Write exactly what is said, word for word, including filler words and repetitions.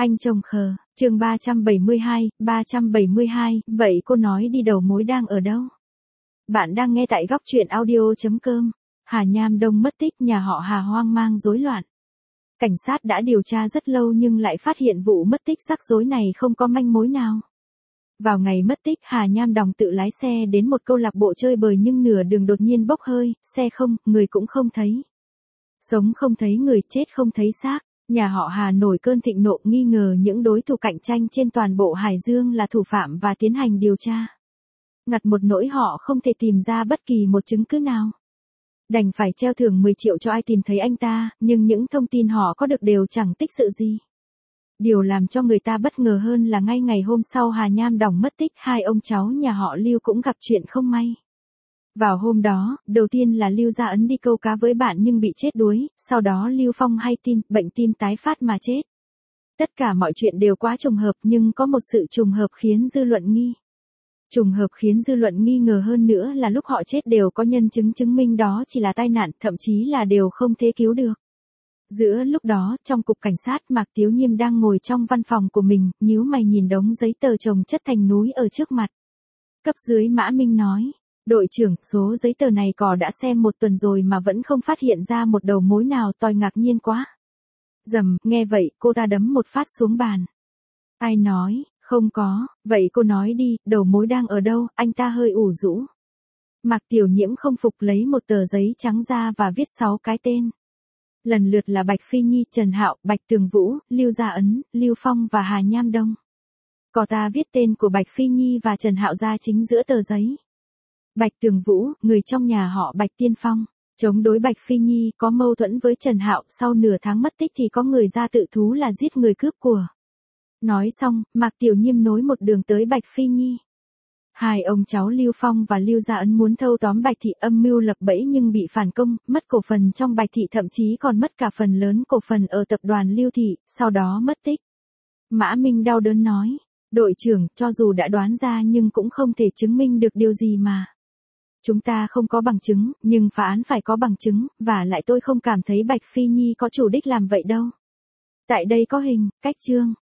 Anh chồng khờ, chương ba trăm bảy mươi hai, ba trăm bảy mươi hai, vậy cô nói đi đầu mối đang ở đâu? Bạn đang nghe tại góc truyện audio.com. Hà Nham Đông mất tích, nhà họ Hà hoang mang rối loạn. Cảnh sát đã điều tra rất lâu nhưng lại phát hiện vụ mất tích rắc rối này không có manh mối nào. Vào ngày mất tích, Hà Nham Đòng tự lái xe đến một câu lạc bộ chơi bời nhưng nửa đường đột nhiên bốc hơi, xe không, người cũng không thấy. Sống không thấy người, chết không thấy xác. Nhà họ Hà nổi cơn thịnh nộ, nghi ngờ những đối thủ cạnh tranh trên toàn bộ Hải Dương là thủ phạm và tiến hành điều tra. Ngặt một nỗi họ không thể tìm ra bất kỳ một chứng cứ nào. Đành phải treo thưởng mười triệu cho ai tìm thấy anh ta, nhưng những thông tin họ có được đều chẳng tích sự gì. Điều làm cho người ta bất ngờ hơn là ngay ngày hôm sau Hà Nham Đòng mất tích, hai ông cháu nhà họ Lưu cũng gặp chuyện không may. Vào hôm đó, đầu tiên là Lưu Gia Ấn đi câu cá với bạn nhưng bị chết đuối, sau đó Lưu Phong hay tin, bệnh tim tái phát mà chết. Tất cả mọi chuyện đều quá trùng hợp nhưng có một sự trùng hợp khiến dư luận nghi. Trùng hợp khiến dư luận nghi ngờ hơn nữa là lúc họ chết đều có nhân chứng chứng minh đó chỉ là tai nạn, thậm chí là đều không thể cứu được. Giữa lúc đó, trong cục cảnh sát, Mạc Tiếu Nhiêm đang ngồi trong văn phòng của mình, nhíu mày nhìn đống giấy tờ chồng chất thành núi ở trước mặt. Cấp dưới Mã Minh nói, đội trưởng, số giấy tờ này cò đã xem một tuần rồi mà vẫn không phát hiện ra một đầu mối nào, tôi ngạc nhiên quá. Dầm, nghe vậy, cô ta đấm một phát xuống bàn. Ai nói, không có, vậy cô nói đi, đầu mối đang ở đâu, anh ta hơi ủ rũ. Mạc Tiểu Nhiễm không phục lấy một tờ giấy trắng ra và viết sáu cái tên. Lần lượt là Bạch Phi Nhi, Trần Hạo, Bạch Tường Vũ, Lưu Gia Ấn, Lưu Phong và Hà Nham Đông. Cò ta viết tên của Bạch Phi Nhi và Trần Hạo ra chính giữa tờ giấy. Bạch Tường Vũ, người trong nhà họ Bạch Tiên Phong, chống đối Bạch Phi Nhi, có mâu thuẫn với Trần Hạo, sau nửa tháng mất tích thì có người ra tự thú là giết người cướp của. Nói xong, Mạc Tiểu Nhiêm nối một đường tới Bạch Phi Nhi. Hai ông cháu Lưu Phong và Lưu Gia Ấn muốn thâu tóm Bạch Thị, âm mưu lập bẫy nhưng bị phản công, mất cổ phần trong Bạch Thị, thậm chí còn mất cả phần lớn cổ phần ở tập đoàn Lưu Thị, sau đó mất tích. Mã Minh đau đớn nói, đội trưởng, cho dù đã đoán ra nhưng cũng không thể chứng minh được điều gì mà. Chúng ta không có bằng chứng, nhưng phá án phải có bằng chứng, và lại tôi không cảm thấy Bạch Phi Nhi có chủ đích làm vậy đâu. Tại đây có hình, cách chương,